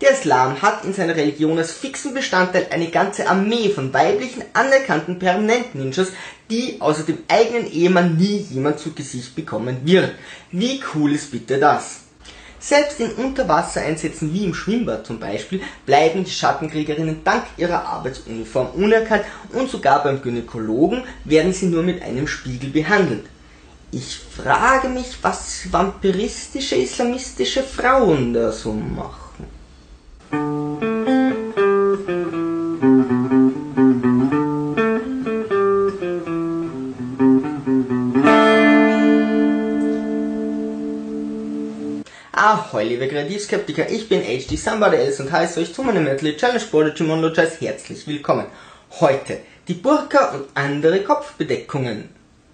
Der Islam hat in seiner Religion als fixen Bestandteil eine ganze Armee von weiblichen, anerkannten Permanent-Ninjas, die außer dem eigenen Ehemann nie jemand zu Gesicht bekommen wird. Wie cool ist bitte das? Selbst in Unterwassereinsätzen wie im Schwimmbad zum Beispiel bleiben die Schattenkriegerinnen dank ihrer Arbeitsuniform unerkannt und sogar beim Gynäkologen werden sie nur mit einem Spiegel behandelt. Ich frage mich, was vampiristische islamistische Frauen da so machen. Ahoi liebe Kreativskeptiker, ich bin HD Somebody Else und heiße euch zu meinem Metal Challenge Prodigy Monologize herzlich willkommen. Heute die Burka und andere Kopfbedeckungen.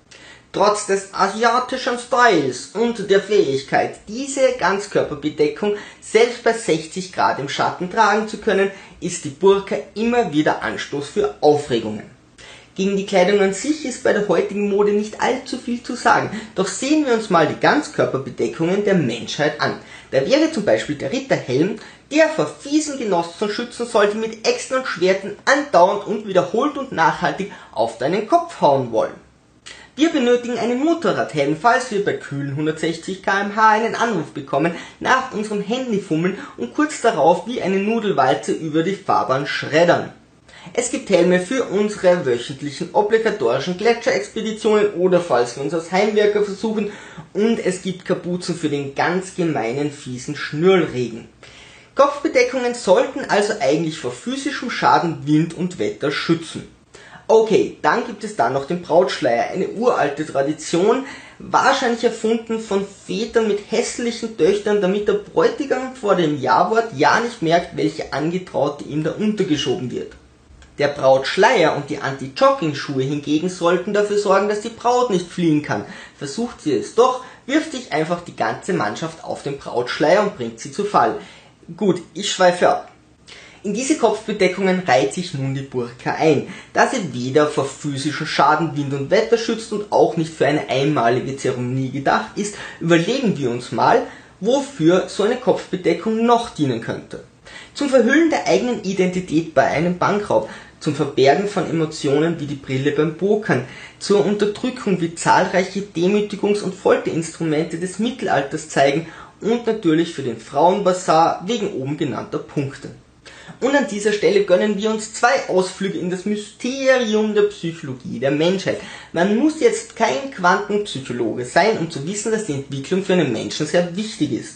Trotz des asiatischen Styles und der Fähigkeit, diese Ganzkörperbedeckung selbst bei 60 Grad im Schatten tragen zu können, ist die Burka immer wieder Anstoß für Aufregungen. Gegen die Kleidung an sich ist bei der heutigen Mode nicht allzu viel zu sagen, doch sehen wir uns mal die Ganzkörperbedeckungen der Menschheit an. Da wäre zum Beispiel der Ritterhelm, der vor fiesen Genossen schützen sollte, mit Äxten und Schwertern andauernd und wiederholt und nachhaltig auf deinen Kopf hauen wollen. Wir benötigen einen Motorradhelm, falls wir bei kühlen 160 km/h einen Anruf bekommen, nach unserem Handy fummeln und kurz darauf wie eine Nudelwalze über die Fahrbahn schreddern. Es gibt Helme für unsere wöchentlichen obligatorischen Gletscherexpeditionen oder falls wir uns als Heimwerker versuchen, und es gibt Kapuzen für den ganz gemeinen fiesen Schnürlregen. Kopfbedeckungen sollten also eigentlich vor physischem Schaden, Wind und Wetter schützen. Okay, dann gibt es da noch den Brautschleier, eine uralte Tradition, wahrscheinlich erfunden von Vätern mit hässlichen Töchtern, damit der Bräutigam vor dem Ja-Wort ja nicht merkt, welche Angetraute ihm da untergeschoben wird. Der Brautschleier und die Anti-Jogging-Schuhe hingegen sollten dafür sorgen, dass die Braut nicht fliehen kann. Versucht sie es doch, wirft sich einfach die ganze Mannschaft auf den Brautschleier und bringt sie zu Fall. Gut, ich schweife ab. In diese Kopfbedeckungen reiht sich nun die Burka ein. Da sie weder vor physischen Schaden, Wind und Wetter schützt und auch nicht für eine einmalige Zeremonie gedacht ist, überlegen wir uns mal, wofür so eine Kopfbedeckung noch dienen könnte. Zum Verhüllen der eigenen Identität bei einem Bankraub, zum Verbergen von Emotionen wie die Brille beim Pokern, zur Unterdrückung wie zahlreiche Demütigungs- und Folterinstrumente des Mittelalters zeigen und natürlich für den Frauenbazar wegen oben genannter Punkte. Und an dieser Stelle gönnen wir uns 2 Ausflüge in das Mysterium der Psychologie der Menschheit. Man muss jetzt kein Quantenpsychologe sein, um zu wissen, dass die Entwicklung für einen Menschen sehr wichtig ist.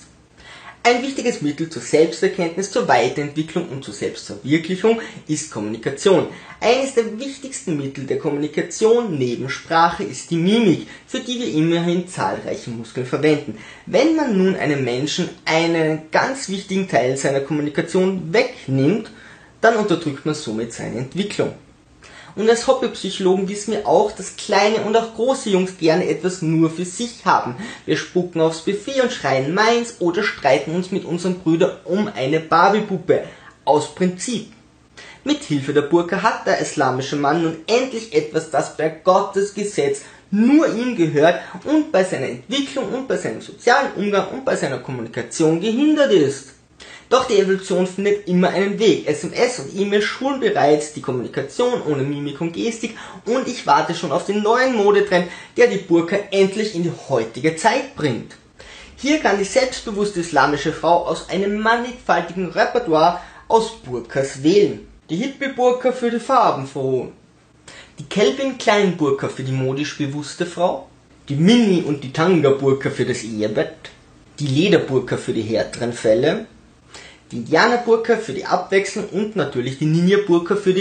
Ein wichtiges Mittel zur Selbsterkenntnis, zur Weiterentwicklung und zur Selbstverwirklichung ist Kommunikation. Eines der wichtigsten Mittel der Kommunikation neben Sprache ist die Mimik, für die wir immerhin zahlreiche Muskeln verwenden. Wenn man nun einem Menschen einen ganz wichtigen Teil seiner Kommunikation wegnimmt, dann unterdrückt man somit seine Entwicklung. Und als Hobbypsychologen wissen wir auch, dass kleine und auch große Jungs gerne etwas nur für sich haben. Wir spucken aufs Buffet und schreien meins oder streiten uns mit unseren Brüdern um eine Barbiepuppe. Aus Prinzip. Mit Hilfe der Burka hat der islamische Mann nun endlich etwas, das bei Gottes Gesetz nur ihm gehört und bei seiner Entwicklung und bei seinem sozialen Umgang und bei seiner Kommunikation gehindert ist. Doch die Evolution findet immer einen Weg. SMS und E-Mails schulen bereits die Kommunikation ohne Mimik und Gestik und ich warte schon auf den neuen Modetrend, der die Burka endlich in die heutige Zeit bringt. Hier kann die selbstbewusste islamische Frau aus einem mannigfaltigen Repertoire aus Burkas wählen. Die Hippie-Burka für die Farbenfrohe, die Kelvin-Klein-Burka für die modisch bewusste Frau, die Mini- und die Tanga-Burka für das Ehebett, die Lederburka für die härteren Fälle, die Indianerburka für die Abwechslung und natürlich die Ninja-Burka für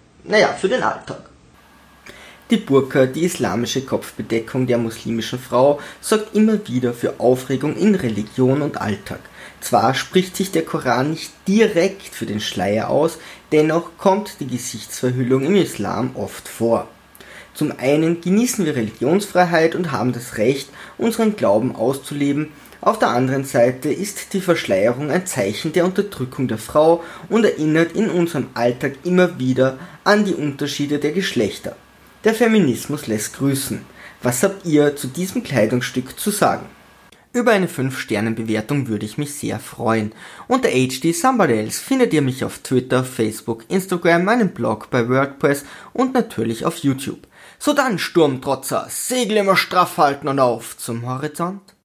für den Alltag. Die Burka, die islamische Kopfbedeckung der muslimischen Frau, sorgt immer wieder für Aufregung in Religion und Alltag. Zwar spricht sich der Koran nicht direkt für den Schleier aus, dennoch kommt die Gesichtsverhüllung im Islam oft vor. Zum einen genießen wir Religionsfreiheit und haben das Recht, unseren Glauben auszuleben. Auf der anderen Seite ist die Verschleierung ein Zeichen der Unterdrückung der Frau und erinnert in unserem Alltag immer wieder an die Unterschiede der Geschlechter. Der Feminismus lässt grüßen. Was habt ihr zu diesem Kleidungsstück zu sagen? Über eine 5-Sterne-Bewertung würde ich mich sehr freuen. Unter HD Somebody Else findet ihr mich auf Twitter, Facebook, Instagram, meinen Blog bei WordPress und natürlich auf YouTube. So dann, Sturmtrotzer, Segel immer straff halten und auf zum Horizont.